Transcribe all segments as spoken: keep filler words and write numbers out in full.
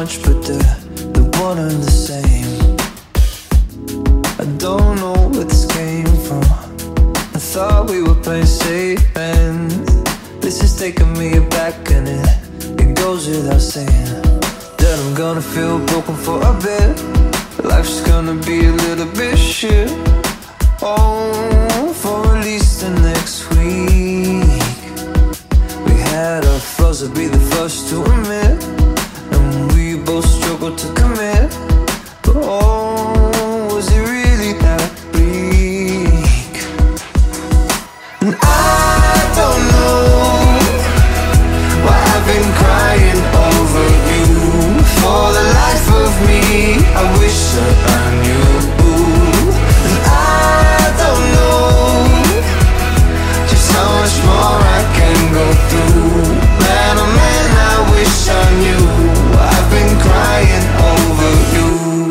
much, but they're, they're one and the same. I don't know where this came from. I thought we were playing safe, and this is taking me back, and it, it goes without saying that I'm gonna feel broken for a bit. Life's gonna be a little bit shit. Oh, for at least the next week. We had our flaws, I'd be the first to admit, and we both struggled to commit. But oh, was it really that bleak? And I don't know why I've been crying over you. For the life of me, I wish that I knew. And I don't know just how much more I can go through. Man, oh man, I wish I knew. I've been crying over you.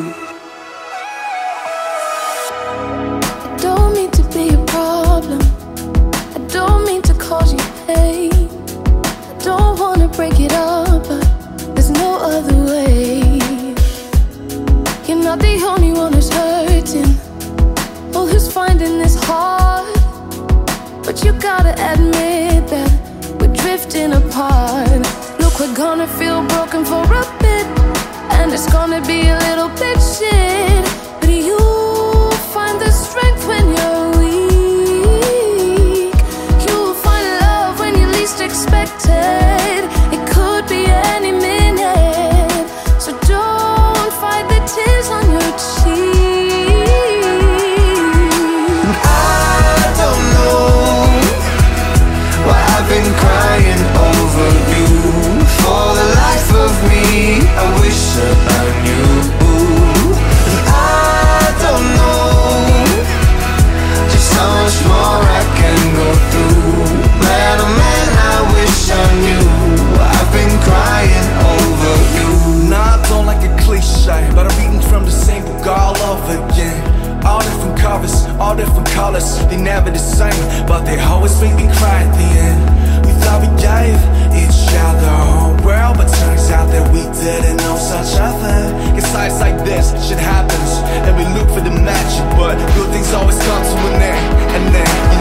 I don't mean to be a problem. I don't mean to cause you pain. I don't wanna break it up, but there's no other way. You're not the only one who's hurting, or who's finding this hard. But you gotta admit that we're drifting apart. Look, we're gonna feel broken for a bit, and it's gonna be a little bit shit. But you'll find the strength when you're weak. You'll find love when you least expect it. It could be any minute, so don't fight the tears on your cheek. I don't know why I've been crying over you. For the life of me, I wish that I knew. And I don't know just how much more I can go through. Man, oh man, I wish I knew. I've been crying over you. Nah, I don't like a cliche, but I'm reading from the same book all over again. All different covers, all different colors, they never the same, but they always make me cry at the end. We thought we gave each other a whole world, but turns out that we didn't know such a thing. Cause lives like this, shit happens, and we look for the magic, but good things always come to an end. And then